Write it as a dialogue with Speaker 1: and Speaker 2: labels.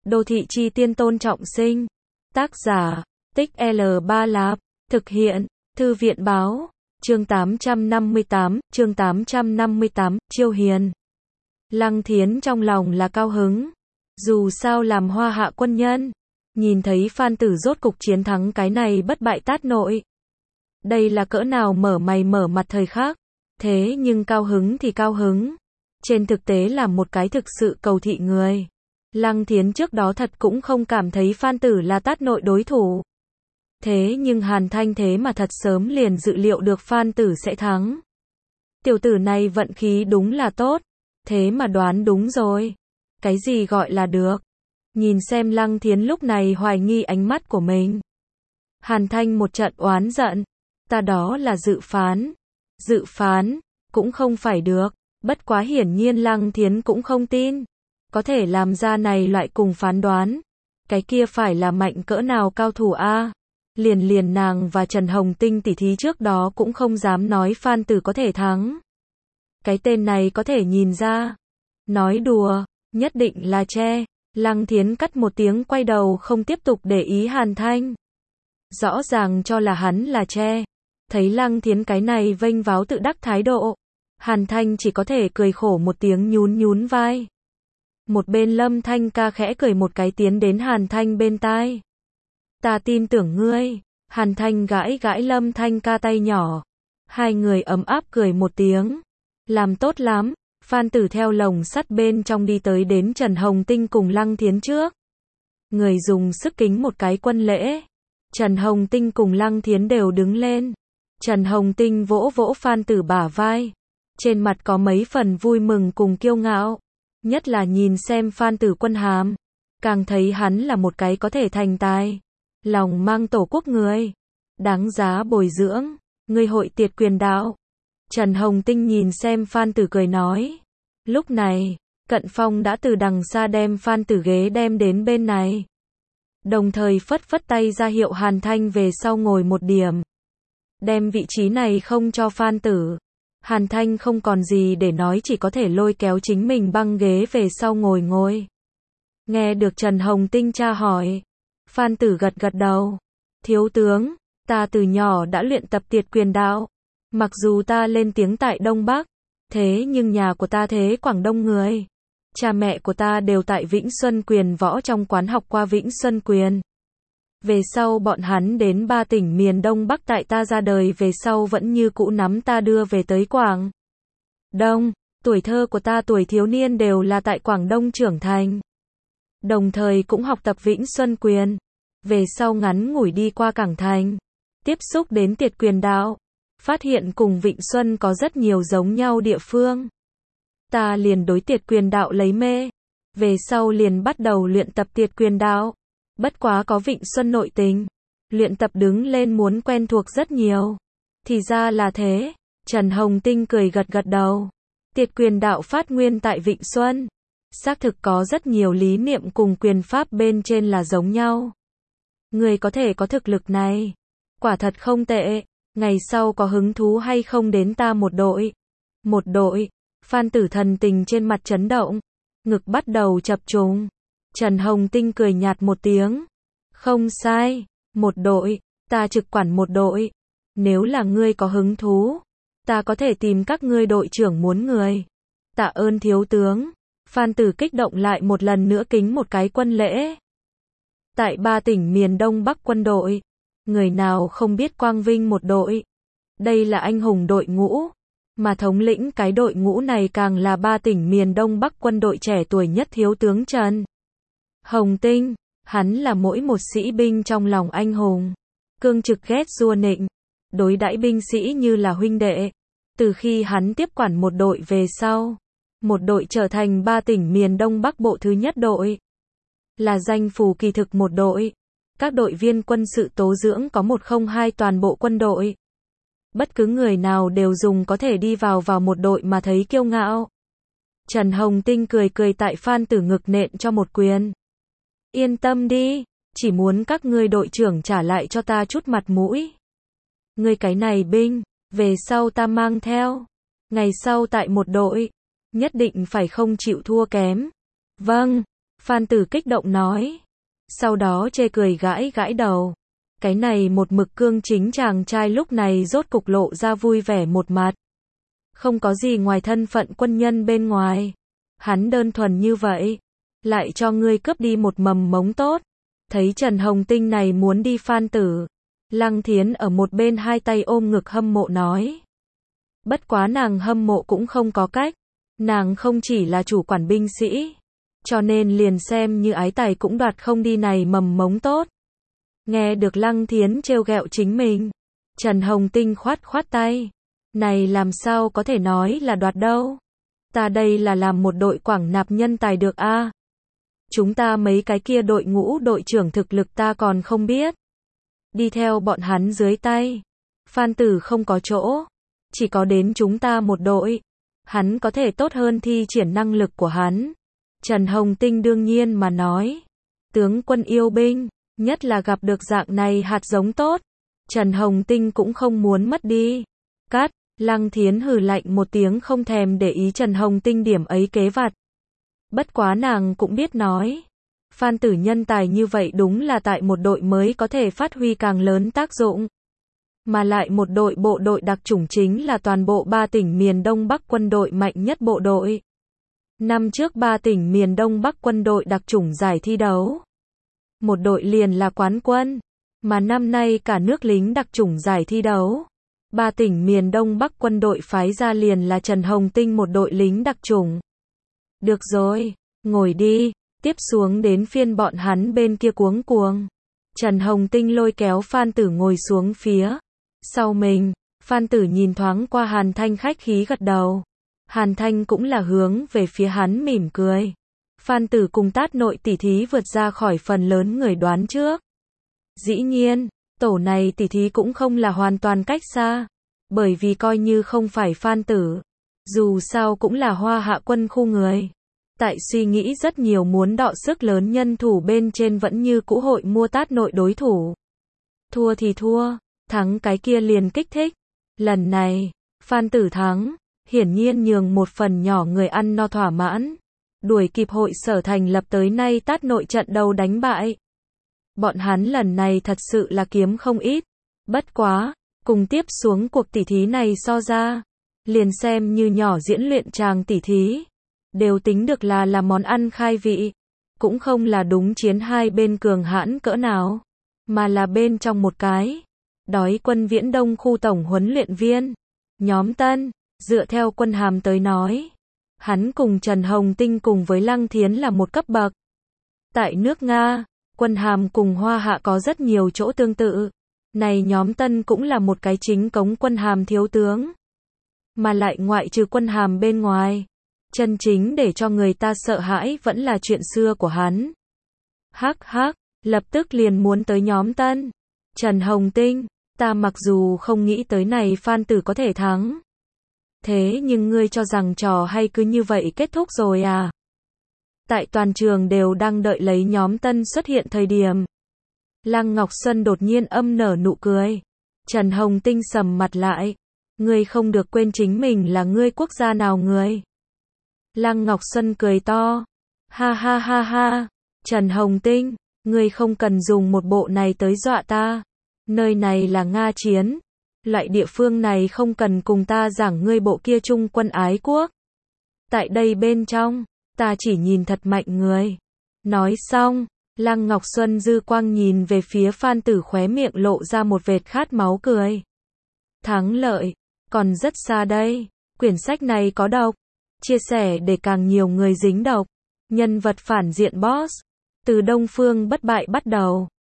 Speaker 1: Đô thị chi tiên Tôn Trọng Sinh. Tác giả, Tích L3 Lạp. Thực hiện, Thư viện báo. Chương 858, Chiêu Hiền. Lăng Thiến trong lòng là cao hứng. Dù sao làm Hoa Hạ quân nhân, nhìn thấy Phan Tử rốt cục chiến thắng cái này bất bại tát nội. Đây là cỡ nào mở mày mở mặt thời khắc. Thế nhưng cao hứng thì cao hứng. Trên thực tế là một cái thực sự cầu thị người. Lăng Thiến trước đó thật cũng không cảm thấy Phan Tử là tát nội đối thủ. Thế nhưng Hàn Thanh thế mà thật sớm liền dự liệu được Phan Tử sẽ thắng. Tiểu tử này vận khí đúng là tốt. Thế mà đoán đúng rồi. Cái gì gọi là được? Nhìn xem Lăng Thiến lúc này hoài nghi ánh mắt của mình. Hàn Thanh một trận oán giận. Ta đó là dự phán. Dự phán, cũng không phải được. Bất quá hiển nhiên Lăng Thiến cũng không tin. Có thể làm ra này loại cùng phán đoán. Cái kia phải là mạnh cỡ nào cao thủ a? Liền nàng và Trần Hồng Tinh tỉ thí trước đó cũng không dám nói Phan Tử có thể thắng. Cái tên này có thể nhìn ra. Nói đùa, nhất định là che. Lăng Thiến cắt một tiếng quay đầu không tiếp tục để ý Hàn Thanh. Rõ ràng cho là hắn là che. Thấy Lăng Thiến cái này vênh váo tự đắc thái độ. Hàn Thanh chỉ có thể cười khổ một tiếng nhún vai. Một bên Lâm Thanh ca khẽ cười một cái tiến đến Hàn Thanh bên tai. Ta tin tưởng ngươi. Hàn Thanh gãi Lâm Thanh ca tay nhỏ. Hai người ấm áp cười một tiếng. Làm tốt lắm. Phan Tử theo lồng sắt bên trong đi tới đến Trần Hồng Tinh cùng Lăng Thiến trước. Người dùng sức kính một cái quân lễ. Trần Hồng Tinh cùng Lăng Thiến đều đứng lên. Trần Hồng Tinh vỗ Phan Tử bả vai. Trên mặt có mấy phần vui mừng cùng kiêu ngạo. Nhất là nhìn xem Phan Tử quân hàm. Càng thấy hắn là một cái có thể thành tài. Lòng mang tổ quốc người. Đáng giá bồi dưỡng. Người hội tiệt quyền đạo. Trần Hồng Tinh nhìn xem Phan Tử cười nói. Lúc này, Cận Phong đã từ đằng xa đem Phan Tử ghế đem đến bên này. Đồng thời phất tay ra hiệu Hàn Thanh về sau ngồi một điểm. Đem vị trí này không cho Phan Tử. Hàn Thanh không còn gì để nói chỉ có thể lôi kéo chính mình băng ghế về sau ngồi. Nghe được Trần Hồng Tinh tra hỏi. Phan Tử gật đầu. Thiếu tướng, ta từ nhỏ đã luyện tập tiệt quyền đạo. Mặc dù ta lên tiếng tại Đông Bắc, thế nhưng nhà của ta thế Quảng Đông người. Cha mẹ của ta đều tại Vĩnh Xuân Quyền Võ trong quán học qua Vĩnh Xuân Quyền. Về sau bọn hắn đến 3 tỉnh miền Đông Bắc tại ta ra đời về sau vẫn như cũ nắm ta đưa về tới Quảng Đông. Tuổi thơ của ta tuổi thiếu niên đều là tại Quảng Đông trưởng thành. Đồng thời cũng học tập Vĩnh Xuân Quyền. Về sau ngắn ngủi đi qua Cảng Thành. Tiếp xúc đến tiệt quyền đạo. Phát hiện cùng Vịnh Xuân có rất nhiều giống nhau địa phương. Ta liền đối tiệt quyền đạo lấy mê. Về sau liền bắt đầu luyện tập tiệt quyền đạo. Bất quá có Vịnh Xuân nội tình. Luyện tập đứng lên muốn quen thuộc rất nhiều. Thì ra là thế. Trần Hồng Tinh cười gật đầu. Tiệt quyền đạo phát nguyên tại Vịnh Xuân. Xác thực có rất nhiều lý niệm cùng quyền pháp bên trên là giống nhau. Người có thể có thực lực này. Quả thật không tệ. Ngày sau có hứng thú hay không đến ta một đội? Một đội. Phan Tử thần tình trên mặt chấn động. Ngực bắt đầu chập trùng. Trần Hồng Tinh cười nhạt một tiếng. Không sai. Một đội. Ta trực quản một đội. Nếu là ngươi có hứng thú, ta có thể tìm các ngươi đội trưởng muốn người. Tạ ơn thiếu tướng. Phan Tử kích động lại một lần nữa kính một cái quân lễ. Tại 3 tỉnh miền Đông Bắc quân đội. Người nào không biết quang vinh một đội. Đây là anh hùng đội ngũ. Mà thống lĩnh cái đội ngũ này càng là 3 tỉnh miền Đông Bắc quân đội trẻ tuổi nhất thiếu tướng Trần Hồng Tinh. Hắn là mỗi một sĩ binh trong lòng anh hùng. Cương trực ghét giua nịnh. Đối đãi binh sĩ như là huynh đệ. Từ khi hắn tiếp quản một đội về sau. Một đội trở thành 3 tỉnh miền Đông Bắc bộ thứ nhất đội. Là danh phủ kỳ thực một đội. Các đội viên quân sự tố dưỡng có 102 toàn bộ quân đội. Bất cứ người nào đều dùng có thể đi vào một đội mà thấy kiêu ngạo. Trần Hồng Tinh cười tại Phan Tử ngực nện cho một quyền. Yên tâm đi, chỉ muốn các ngươi đội trưởng trả lại cho ta chút mặt mũi. Ngươi cái này binh, về sau ta mang theo. Ngày sau tại một đội, nhất định phải không chịu thua kém. Vâng. Phan Tử kích động nói. Sau đó chê cười gãi gãi đầu. Cái này một mực cương chính chàng trai lúc này rốt cục lộ ra vui vẻ một mặt. Không có gì ngoài thân phận quân nhân bên ngoài. Hắn đơn thuần như vậy. Lại cho ngươi cướp đi một mầm mống tốt. Thấy Trần Hồng Tinh này muốn đi Phan Tử. Lăng Thiến ở một bên hai tay ôm ngực hâm mộ nói. Bất quá nàng hâm mộ cũng không có cách. Nàng không chỉ là chủ quản binh sĩ. Cho nên liền xem như ái tài cũng đoạt không đi này mầm mống tốt. Nghe được Lăng Thiến trêu ghẹo chính mình. Trần Hồng Tinh khoát khoát tay. Này làm sao có thể nói là đoạt đâu. Ta đây là làm một đội quảng nạp nhân tài được a. Chúng ta mấy cái kia đội ngũ đội trưởng thực lực ta còn không biết. Đi theo bọn hắn dưới tay. Phan Tử không có chỗ. Chỉ có đến chúng ta một đội. Hắn có thể tốt hơn thi triển năng lực của hắn. Trần Hồng Tinh đương nhiên mà nói. Tướng quân yêu binh. Nhất là gặp được dạng này hạt giống tốt. Trần Hồng Tinh cũng không muốn mất đi. Cắt. Lăng Thiến hừ lạnh một tiếng không thèm để ý Trần Hồng Tinh điểm ấy kế vặt. Bất quá nàng cũng biết nói. Phan Tử nhân tài như vậy đúng là tại một đội mới có thể phát huy càng lớn tác dụng. Mà lại một đội bộ đội đặc chủng chính là toàn bộ 3 tỉnh miền Đông Bắc quân đội mạnh nhất bộ đội. Năm trước 3 tỉnh miền Đông Bắc quân đội đặc chủng giải thi đấu. Một đội liền là quán quân. Mà năm nay cả nước lính đặc chủng giải thi đấu. 3 tỉnh miền Đông Bắc quân đội phái ra liền là Trần Hồng Tinh một đội lính đặc chủng. Được rồi, ngồi đi, tiếp xuống đến phiên bọn hắn bên kia cuống cuồng. Trần Hồng Tinh lôi kéo Phan Tử ngồi xuống phía sau mình. Phan Tử nhìn thoáng qua Hàn Thanh khách khí gật đầu. Hàn Thanh cũng là hướng về phía hắn mỉm cười. Phan Tử cùng Tát Nội tỷ thí vượt ra khỏi phần lớn người đoán trước. Dĩ nhiên, tổ này tỷ thí cũng không là hoàn toàn cách xa. Bởi vì coi như không phải Phan Tử. Dù sao cũng là Hoa Hạ quân khu người. Tại suy nghĩ rất nhiều muốn đọ sức lớn nhân thủ bên trên vẫn như cũ hội mua Tát Nội đối thủ. Thua thì thua, thắng cái kia liền kích thích. Lần này, Phan Tử thắng, hiển nhiên nhường một phần nhỏ người ăn no thỏa mãn. Đuổi kịp hội sở thành lập tới nay Tát Nội trận đầu đánh bại. Bọn hắn lần này thật sự là kiếm không ít. Bất quá, cùng tiếp xuống cuộc tỷ thí này so ra. Liền xem như nhỏ diễn luyện tràng tỷ thí. Đều tính được là món ăn khai vị. Cũng không là đúng chiến hai bên cường hãn cỡ nào. Mà là bên trong một cái. Đói quân Viễn Đông khu tổng huấn luyện viên. Nhóm Tân, dựa theo quân hàm tới nói. Hắn cùng Trần Hồng Tinh cùng với Lăng Thiến là một cấp bậc. Tại nước Nga, quân hàm cùng Hoa Hạ có rất nhiều chỗ tương tự. Này nhóm Tân cũng là một cái chính cống quân hàm thiếu tướng. Mà lại ngoại trừ quân hàm bên ngoài. Chân chính để cho người ta sợ hãi vẫn là chuyện xưa của hắn. Hắc hắc, lập tức liền muốn tới nhóm Tân. Trần Hồng Tinh, ta mặc dù không nghĩ tới này Phan Tử có thể thắng. Thế nhưng ngươi cho rằng trò hay cứ như vậy kết thúc rồi à? Tại toàn trường đều đang đợi lấy nhóm Tân xuất hiện thời điểm. Lăng Ngọc Xuân đột nhiên âm nở nụ cười. Trần Hồng Tinh sầm mặt lại. Ngươi không được quên chính mình là ngươi quốc gia nào người. Lăng Ngọc Xuân cười to. Ha ha ha ha. Trần Hồng Tinh, ngươi không cần dùng một bộ này tới dọa ta. Nơi này là Nga chiến. Loại địa phương này không cần cùng ta giảng ngươi bộ kia trung quân ái quốc. Tại đây bên trong, ta chỉ nhìn thật mạnh người. Nói xong, Lăng Ngọc Xuân dư quang nhìn về phía Phan Tử khóe miệng lộ ra một vệt khát máu cười. Thắng lợi, còn rất xa đây. Quyển sách này có độc. Chia sẻ để càng nhiều người dính độc. Nhân vật phản diện boss. Từ Đông Phương bất bại bắt đầu.